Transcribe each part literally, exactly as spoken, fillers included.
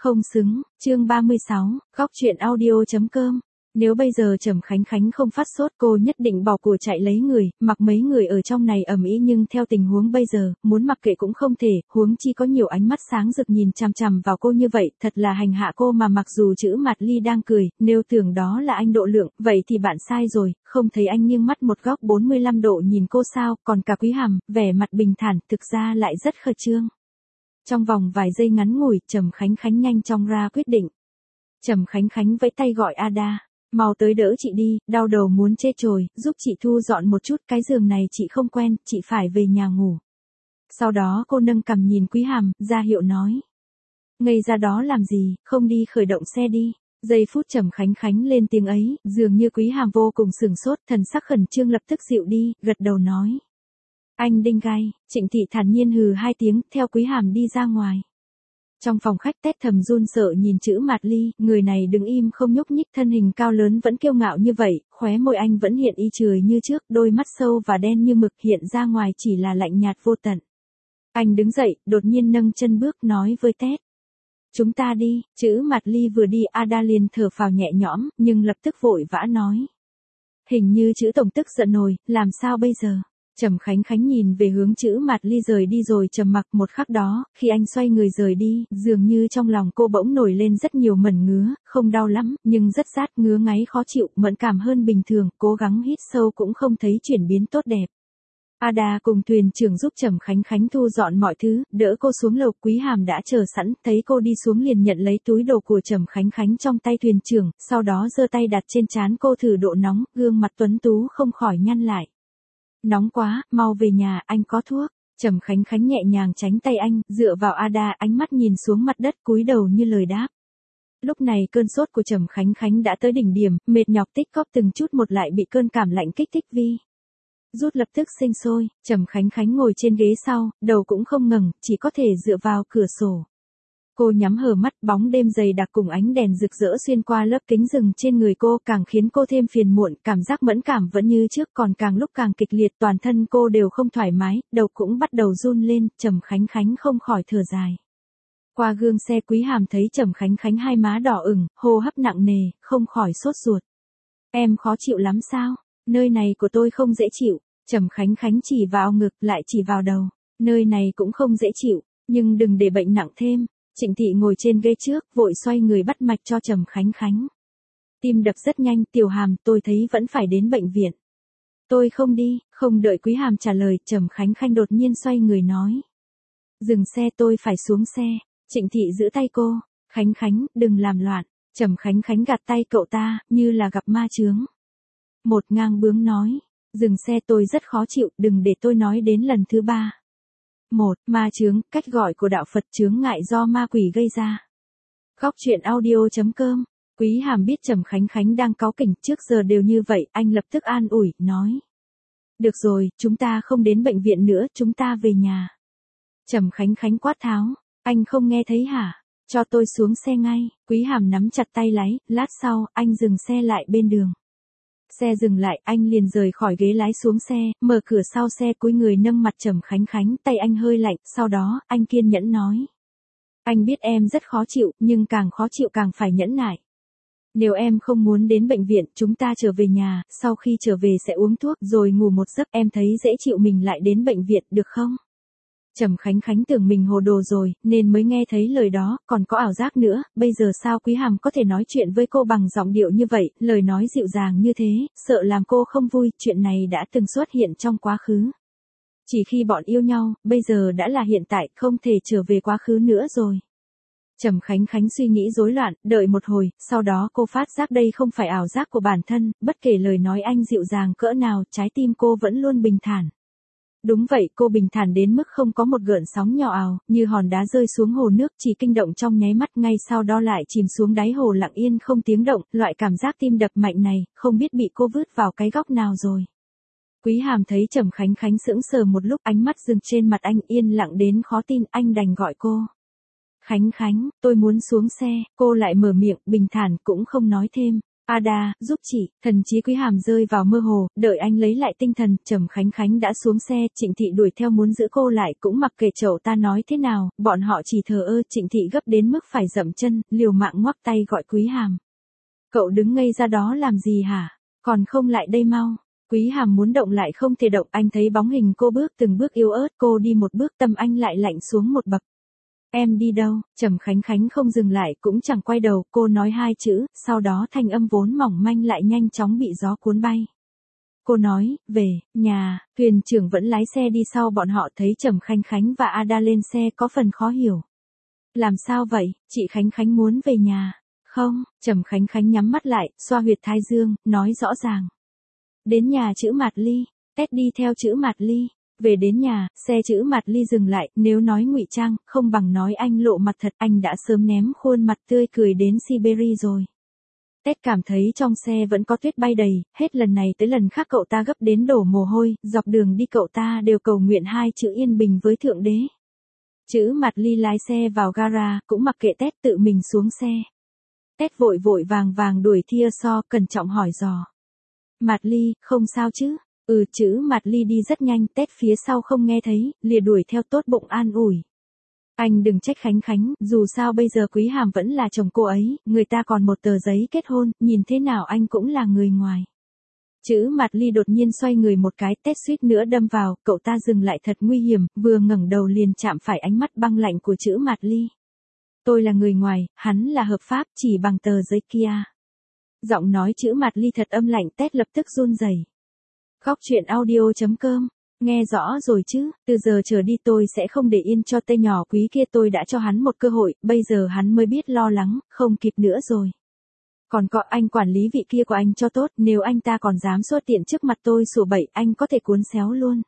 Không xứng, chương ba mươi sáu, góc chuyện audio chấm com. Nếu bây giờ Trầm Khánh Khánh không phát sốt cô nhất định bỏ của chạy lấy người, mặc mấy người ở trong này ầm ĩ nhưng theo tình huống bây giờ, muốn mặc kệ cũng không thể, huống chi có nhiều ánh mắt sáng rực nhìn chằm chằm vào cô như vậy, thật là hành hạ cô mà mặc dù chữ Mạt Ly đang cười, nếu tưởng đó là anh Độ Lượng, vậy thì bạn sai rồi, không thấy anh nghiêng mắt một góc bốn mươi lăm độ nhìn cô sao, còn cả Quý Hàm, vẻ mặt bình thản, thực ra lại rất khẩn trương. Trong vòng vài giây ngắn ngủi, Trầm Khánh Khánh nhanh chóng ra quyết định. Trầm Khánh Khánh vẫy tay gọi Ada, mau tới đỡ chị đi, đau đầu muốn chê chồi, giúp chị thu dọn một chút, cái giường này chị không quen, chị phải về nhà ngủ. Sau đó cô nâng cằm nhìn Quý Hàm, ra hiệu nói. Ngây ra đó làm gì, không đi khởi động xe đi. Giây phút Trầm Khánh Khánh lên tiếng ấy, dường như Quý Hàm vô cùng sửng sốt, thần sắc khẩn trương lập tức dịu đi, gật đầu nói. Anh đinh gai, Trịnh Thị thản nhiên hừ hai tiếng, theo Quý Hàm đi ra ngoài. Trong phòng khách Tét thầm run sợ nhìn chữ Mạt Ly, người này đứng im không nhúc nhích, thân hình cao lớn vẫn kiêu ngạo như vậy, khóe môi anh vẫn hiện y chười như trước, đôi mắt sâu và đen như mực hiện ra ngoài chỉ là lạnh nhạt vô tận. Anh đứng dậy, đột nhiên nâng chân bước nói với Tét. Chúng ta đi, chữ Mạt Ly vừa đi Ada liền thở phào nhẹ nhõm, nhưng lập tức vội vã nói. Hình như chữ tổng tức giận rồi, làm sao bây giờ? Trầm Khánh Khánh nhìn về hướng chữ Mạt Ly rời đi rồi trầm mặc một khắc đó, khi anh xoay người rời đi, dường như trong lòng cô bỗng nổi lên rất nhiều mẩn ngứa, không đau lắm, nhưng rất rát ngứa ngáy khó chịu, mẫn cảm hơn bình thường, cố gắng hít sâu cũng không thấy chuyển biến tốt đẹp. Ada cùng thuyền trưởng giúp Trầm Khánh Khánh thu dọn mọi thứ, đỡ cô xuống lầu. Quý Hàm đã chờ sẵn, thấy cô đi xuống liền nhận lấy túi đồ của Trầm Khánh Khánh trong tay thuyền trưởng, sau đó giơ tay đặt trên trán cô thử độ nóng, gương mặt tuấn tú không khỏi nhăn lại. Nóng quá, mau về nhà, anh có thuốc. Trầm Khánh Khánh nhẹ nhàng tránh tay anh, dựa vào Ada, ánh mắt nhìn xuống mặt đất cúi đầu như lời đáp. Lúc này cơn sốt của Trầm Khánh Khánh đã tới đỉnh điểm, mệt nhọc tích cóp từng chút một lại bị cơn cảm lạnh kích thích vi. Rút lập tức sinh sôi, Trầm Khánh Khánh ngồi trên ghế sau, đầu cũng không ngẩng, chỉ có thể dựa vào cửa sổ. Cô nhắm hờ mắt, bóng đêm dày đặc cùng ánh đèn rực rỡ xuyên qua lớp kính rừng trên người cô càng khiến cô thêm phiền muộn, cảm giác mẫn cảm vẫn như trước còn càng lúc càng kịch liệt, toàn thân cô đều không thoải mái, đầu cũng bắt đầu run lên, Trầm Khánh Khánh không khỏi thở dài. Qua gương xe Quý Hàm thấy Trầm Khánh Khánh hai má đỏ ửng, hô hấp nặng nề, không khỏi sốt ruột. Em khó chịu lắm sao? Nơi này của tôi không dễ chịu. Trầm Khánh Khánh chỉ vào ngực lại chỉ vào đầu. Nơi này cũng không dễ chịu, nhưng đừng để bệnh nặng thêm. Trịnh Thị ngồi trên ghế trước, vội xoay người bắt mạch cho Trầm Khánh Khánh. Tim đập rất nhanh, Tiểu Hàm, tôi thấy vẫn phải đến bệnh viện. Tôi không đi, không đợi Quý Hàm trả lời, Trầm Khánh Khánh đột nhiên xoay người nói. Dừng xe, tôi phải xuống xe. Trịnh Thị giữ tay cô, Khánh Khánh, đừng làm loạn. Trầm Khánh Khánh gạt tay cậu ta, như là gặp ma chướng. Một ngang bướng nói, dừng xe, tôi rất khó chịu, đừng để tôi nói đến lần thứ ba. Một, ma chướng, cách gọi của đạo Phật, chướng ngại do ma quỷ gây ra. Góc chuyện audio chấm com. Quý Hàm biết Trầm Khánh Khánh đang cáu kỉnh, trước giờ đều như vậy, anh lập tức an ủi, nói. Được rồi, chúng ta không đến bệnh viện nữa, chúng ta về nhà. Trầm Khánh Khánh quát tháo, anh không nghe thấy hả? Cho tôi xuống xe ngay. Quý Hàm nắm chặt tay lái, lát sau, anh dừng xe lại bên đường. Xe dừng lại, anh liền rời khỏi ghế lái xuống xe, mở cửa sau xe, cúi người nâng mặt Trầm Khánh Khánh, tay anh hơi lạnh, sau đó, anh kiên nhẫn nói. Anh biết em rất khó chịu, nhưng càng khó chịu càng phải nhẫn nại. Nếu em không muốn đến bệnh viện, chúng ta trở về nhà, sau khi trở về sẽ uống thuốc, rồi ngủ một giấc, em thấy dễ chịu mình lại đến bệnh viện, được không? Trầm Khánh Khánh tưởng mình hồ đồ rồi, nên mới nghe thấy lời đó, còn có ảo giác nữa, bây giờ sao Quý Hàm có thể nói chuyện với cô bằng giọng điệu như vậy, lời nói dịu dàng như thế, sợ làm cô không vui, chuyện này đã từng xuất hiện trong quá khứ. Chỉ khi bọn yêu nhau, bây giờ đã là hiện tại, không thể trở về quá khứ nữa rồi. Trầm Khánh Khánh suy nghĩ rối loạn, đợi một hồi, sau đó cô phát giác đây không phải ảo giác của bản thân, bất kể lời nói anh dịu dàng cỡ nào, trái tim cô vẫn luôn bình thản. Đúng vậy, cô bình thản đến mức không có một gợn sóng nhỏ ào, như hòn đá rơi xuống hồ nước chỉ kinh động trong nháy mắt, ngay sau đó lại chìm xuống đáy hồ lặng yên không tiếng động, loại cảm giác tim đập mạnh này, không biết bị cô vứt vào cái góc nào rồi. Quý Hàm thấy Trầm Khánh Khánh sững sờ một lúc, ánh mắt dừng trên mặt anh, yên lặng đến khó tin, anh đành gọi cô. Khánh Khánh, tôi muốn xuống xe, cô lại mở miệng, bình thản cũng không nói thêm. Ada, giúp chị, thần chí Quý Hàm rơi vào mơ hồ, đợi anh lấy lại tinh thần, Trầm Khánh Khánh đã xuống xe, Trịnh Thị đuổi theo muốn giữ cô lại, cũng mặc kệ chậu ta nói thế nào, bọn họ chỉ thờ ơ, Trịnh Thị gấp đến mức phải dậm chân, liều mạng ngoắc tay gọi Quý Hàm. Cậu đứng ngây ra đó làm gì hả? Còn không lại đây mau. Quý Hàm muốn động lại không thể động, anh thấy bóng hình cô bước từng bước yếu ớt, cô đi một bước tâm anh lại lạnh xuống một bậc. Em đi đâu? Trầm Khánh Khánh không dừng lại, cũng chẳng quay đầu, cô nói hai chữ, sau đó thanh âm vốn mỏng manh lại nhanh chóng bị gió cuốn bay. Cô nói, về, nhà, thuyền trưởng vẫn lái xe đi sau bọn họ, thấy Trầm Khánh Khánh và Ada lên xe có phần khó hiểu. Làm sao vậy, chị Khánh Khánh muốn về nhà? Không, Trầm Khánh Khánh nhắm mắt lại, xoa huyệt thái dương, nói rõ ràng. Đến nhà chữ Mạt Ly, Tết đi theo chữ Mạt Ly. Về đến nhà, xe chữ Mạt Ly dừng lại, nếu nói ngụy trang, không bằng nói anh lộ mặt thật, anh đã sớm ném khuôn mặt tươi cười đến Siberia rồi. Tết cảm thấy trong xe vẫn có tuyết bay đầy, hết lần này tới lần khác cậu ta gấp đến đổ mồ hôi, dọc đường đi cậu ta đều cầu nguyện hai chữ yên bình với Thượng Đế. Chữ Mạt Ly lái xe vào gara, cũng mặc kệ Tết tự mình xuống xe. Tết vội vội vàng vàng đuổi Thia So, cẩn trọng hỏi dò. Mạt Ly, không sao chứ? Ừ, chữ Mạt Ly đi rất nhanh, Tết phía sau không nghe thấy, lìa đuổi theo tốt bụng an ủi. Anh đừng trách Khánh Khánh, dù sao bây giờ Quý Hàm vẫn là chồng cô ấy, người ta còn một tờ giấy kết hôn, nhìn thế nào anh cũng là người ngoài. Chữ Mạt Ly đột nhiên xoay người một cái, Tết suýt nữa đâm vào, cậu ta dừng lại thật nguy hiểm, vừa ngẩng đầu liền chạm phải ánh mắt băng lạnh của chữ Mạt Ly. Tôi là người ngoài, hắn là hợp pháp, chỉ bằng tờ giấy kia. Giọng nói chữ Mạt Ly thật âm lạnh, Tết lập tức run rẩy. Góc truyện audio chấm com, nghe rõ rồi chứ, từ giờ trở đi tôi sẽ không để yên cho tên nhỏ Quý kia, tôi đã cho hắn một cơ hội, bây giờ hắn mới biết lo lắng, không kịp nữa rồi. Còn có anh quản lý vị kia của anh cho tốt, nếu anh ta còn dám xuất tiện trước mặt tôi sủa bậy, anh có thể cuốn xéo luôn.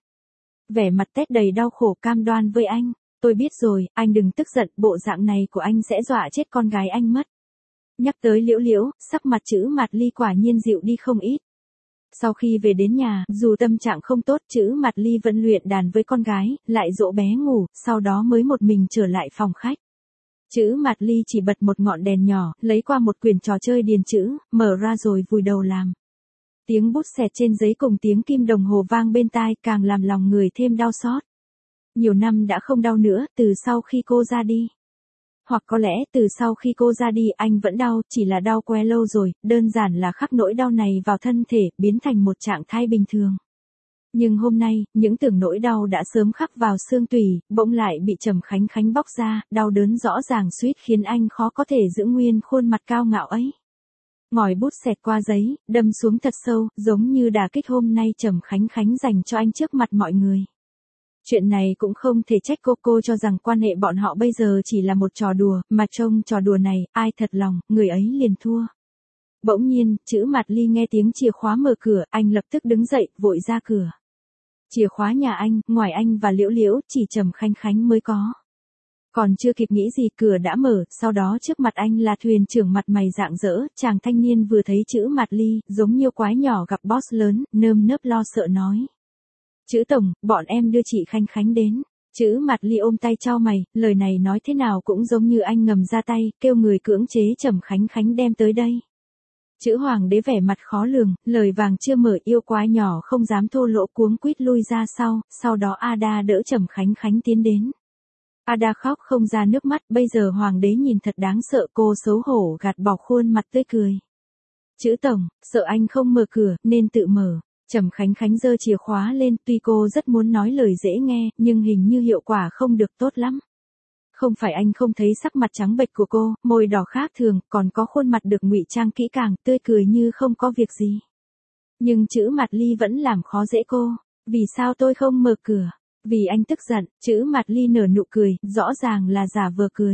Vẻ mặt Tết đầy đau khổ cam đoan với anh, tôi biết rồi, anh đừng tức giận, bộ dạng này của anh sẽ dọa chết con gái anh mất. Nhắc tới Liễu Liễu, sắc mặt chữ Mạt Ly quả nhiên dịu đi không ít. Sau khi về đến nhà, dù tâm trạng không tốt, chữ Mạt Ly vẫn luyện đàn với con gái, lại dỗ bé ngủ, sau đó mới một mình trở lại phòng khách. Chữ Mạt Ly chỉ bật một ngọn đèn nhỏ, lấy qua một quyển trò chơi điền chữ, mở ra rồi vùi đầu làm. Tiếng bút xẹt trên giấy cùng tiếng kim đồng hồ vang bên tai càng làm lòng người thêm đau xót. Nhiều năm đã không đau nữa, từ sau khi cô ra đi. Hoặc có lẽ từ sau khi cô ra đi anh vẫn đau, chỉ là đau quá lâu rồi, đơn giản là khắc nỗi đau này vào thân thể, biến thành một trạng thái bình thường. Nhưng hôm nay, những tưởng nỗi đau đã sớm khắc vào xương tủy, bỗng lại bị Trầm Khánh Khánh bóc ra, đau đớn rõ ràng suýt khiến anh khó có thể giữ nguyên khuôn mặt cao ngạo ấy. Ngòi bút xẹt qua giấy, đâm xuống thật sâu, giống như đả kích hôm nay Trầm Khánh Khánh dành cho anh trước mặt mọi người. Chuyện này cũng không thể trách cô, cô cho rằng quan hệ bọn họ bây giờ chỉ là một trò đùa, mà trông trò đùa này, ai thật lòng, người ấy liền thua. Bỗng nhiên, chữ Mạt Ly nghe tiếng chìa khóa mở cửa, anh lập tức đứng dậy, vội ra cửa. Chìa khóa nhà anh, ngoài anh và Liễu Liễu, chỉ Trầm Khánh Khánh mới có. Còn chưa kịp nghĩ gì, cửa đã mở, sau đó trước mặt anh là thuyền trưởng mặt mày rạng rỡ, chàng thanh niên vừa thấy chữ Mạt Ly, giống như quái nhỏ gặp boss lớn, nơm nớp lo sợ nói. Chữ tổng, bọn em đưa chị Khánh Khánh đến. Chữ Mạt Ly ôm tay chau mày, lời này nói thế nào cũng giống như anh ngầm ra tay, kêu người cưỡng chế Trầm Khánh Khánh đem tới đây. Chữ Hoàng đế vẻ mặt khó lường, lời vàng chưa mở, yêu quái nhỏ không dám thô lỗ cuống quýt lui ra sau, sau đó Ada đỡ Trầm Khánh Khánh tiến đến. Ada khóc không ra nước mắt, bây giờ Hoàng đế nhìn thật đáng sợ, cô xấu hổ gạt bỏ khuôn mặt tươi cười. Chữ tổng, sợ anh không mở cửa, nên tự mở. Trầm Khánh Khánh giơ chìa khóa lên, tuy cô rất muốn nói lời dễ nghe, nhưng hình như hiệu quả không được tốt lắm. Không phải anh không thấy sắc mặt trắng bệch của cô, môi đỏ khác thường, còn có khuôn mặt được ngụy trang kỹ càng, tươi cười như không có việc gì. Nhưng chữ Mạt Ly vẫn làm khó dễ cô. Vì sao tôi không mở cửa? Vì anh tức giận, chữ Mạt Ly nở nụ cười, rõ ràng là giả vờ cười.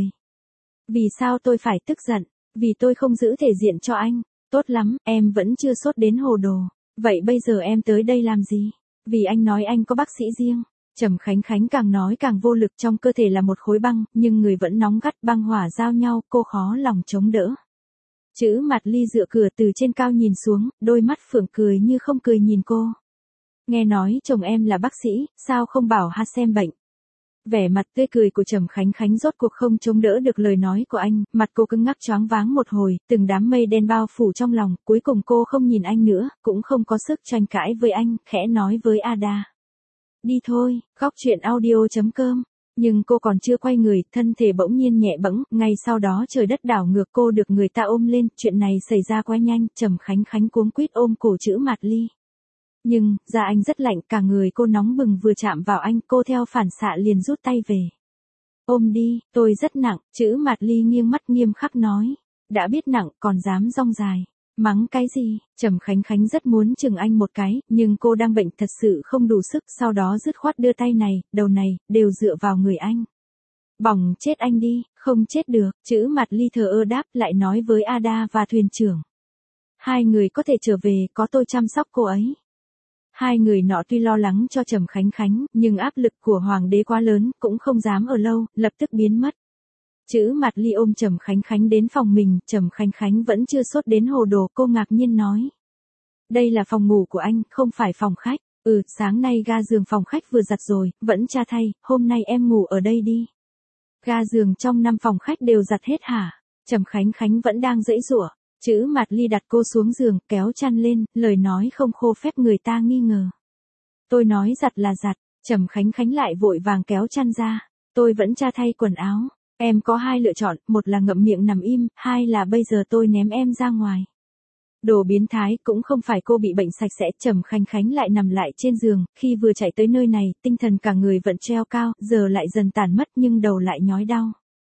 Vì sao tôi phải tức giận? Vì tôi không giữ thể diện cho anh. Tốt lắm, em vẫn chưa sốt đến hồ đồ. Vậy bây giờ em tới đây làm gì? Vì anh nói anh có bác sĩ riêng. Trầm Khánh Khánh càng nói càng vô lực, trong cơ thể là một khối băng, nhưng người vẫn nóng gắt, băng hỏa giao nhau, cô khó lòng chống đỡ. Chữ Mạt Ly dựa cửa từ trên cao nhìn xuống, đôi mắt phượng cười như không cười nhìn cô. Nghe nói chồng em là bác sĩ, sao không bảo ha xem bệnh? Vẻ mặt tươi cười của Trầm Khánh Khánh rốt cuộc không chống đỡ được lời nói của anh, mặt cô cứng ngắc choáng váng một hồi, từng đám mây đen bao phủ trong lòng, cuối cùng cô không nhìn anh nữa, cũng không có sức tranh cãi với anh, khẽ nói với Ada. Đi thôi, góc chuyện audio chấm com. Nhưng cô còn chưa quay người, thân thể bỗng nhiên nhẹ bẫng, ngay sau đó trời đất đảo ngược, cô được người ta ôm lên, chuyện này xảy ra quá nhanh, Trầm Khánh Khánh cuống quýt ôm cổ Chữ Mạt Ly. Nhưng, da anh rất lạnh, cả người cô nóng bừng, vừa chạm vào anh, cô theo phản xạ liền rút tay về. Ôm đi, tôi rất nặng, Chữ Mạt Ly nghiêng mắt nghiêm khắc nói. Đã biết nặng, còn dám rong dài. Mắng cái gì? Trầm Khánh Khánh rất muốn chừng anh một cái, nhưng cô đang bệnh thật sự không đủ sức, sau đó dứt khoát đưa tay này, đầu này, đều dựa vào người anh. Bỏng chết anh đi, không chết được, Chữ Mạt Ly thờ ơ đáp, lại nói với Ada và thuyền trưởng. Hai người có thể trở về, có tôi chăm sóc cô ấy. Hai người nọ tuy lo lắng cho Trầm Khánh Khánh, nhưng áp lực của hoàng đế quá lớn, cũng không dám ở lâu, lập tức biến mất. Chữ Mạt Ly ôm Trầm Khánh Khánh đến phòng mình, Trầm Khánh Khánh vẫn chưa sốt đến hồ đồ, cô ngạc nhiên nói. Đây là phòng ngủ của anh, không phải phòng khách. Ừ, sáng nay ga giường phòng khách vừa giặt rồi, vẫn cha thay, hôm nay em ngủ ở đây đi. Ga giường trong năm phòng khách đều giặt hết hả? Trầm Khánh Khánh vẫn đang giãy giụa. Chữ Mạt Ly đặt cô xuống giường, kéo chăn lên, lời nói không khô phép người ta nghi ngờ. Tôi nói giặt là giặt, Trầm Khánh Khánh lại vội vàng kéo chăn ra. Tôi vẫn cha thay quần áo. Em có hai lựa chọn, một là ngậm miệng nằm im, hai là bây giờ tôi ném em ra ngoài. Đồ biến thái, cũng không phải cô bị bệnh sạch sẽ, Trầm Khánh Khánh lại nằm lại trên giường, khi vừa chạy tới nơi này, tinh thần cả người vẫn treo cao, giờ lại dần tản mất nhưng đầu lại nhói đau.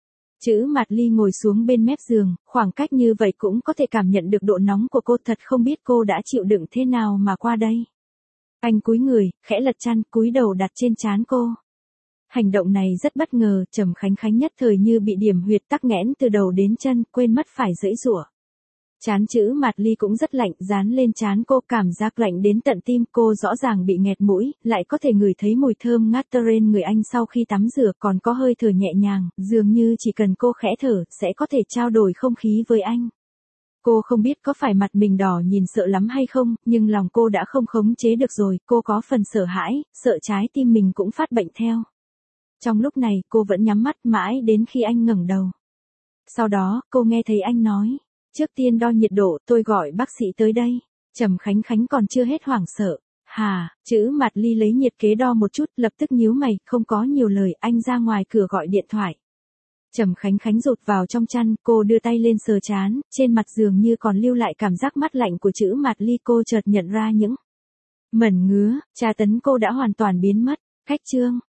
Chữ Mạt Ly ngồi xuống bên mép giường, khoảng cách như vậy cũng có thể cảm nhận được độ nóng của cô, thật không biết cô đã chịu đựng thế nào mà qua đây. Anh cúi người, khẽ lật chăn, cúi đầu đặt trên trán cô. Hành động này rất bất ngờ, Trầm Khánh Khánh nhất thời như bị điểm huyệt tắc nghẽn từ đầu đến chân, quên mất phải giãy giụa. Trán Chữ Mạt Ly cũng rất lạnh, dán lên trán cô, cảm giác lạnh đến tận tim, cô rõ ràng bị nghẹt mũi, lại có thể ngửi thấy mùi thơm ngát trên người anh sau khi tắm rửa, còn có hơi thở nhẹ nhàng, dường như chỉ cần cô khẽ thở, sẽ có thể trao đổi không khí với anh. Cô không biết có phải mặt mình đỏ nhìn sợ lắm hay không, nhưng lòng cô đã không khống chế được rồi, cô có phần sợ hãi, sợ trái tim mình cũng phát bệnh theo. Trong lúc này, cô vẫn nhắm mắt mãi đến khi anh ngẩng đầu. Sau đó, cô nghe thấy anh nói. Trước tiên đo nhiệt độ, tôi gọi bác sĩ tới đây. Trầm Khánh Khánh còn chưa hết hoảng sợ. Hà, Chữ Mạt Ly lấy nhiệt kế đo một chút, lập tức nhíu mày, không có nhiều lời, anh ra ngoài cửa gọi điện thoại. Trầm Khánh Khánh rụt vào trong chăn, cô đưa tay lên sờ trán, trên mặt giường như còn lưu lại cảm giác mát lạnh của Chữ Mạt Ly, cô chợt nhận ra những mẩn ngứa, tra tấn cô đã hoàn toàn biến mất. Cách chương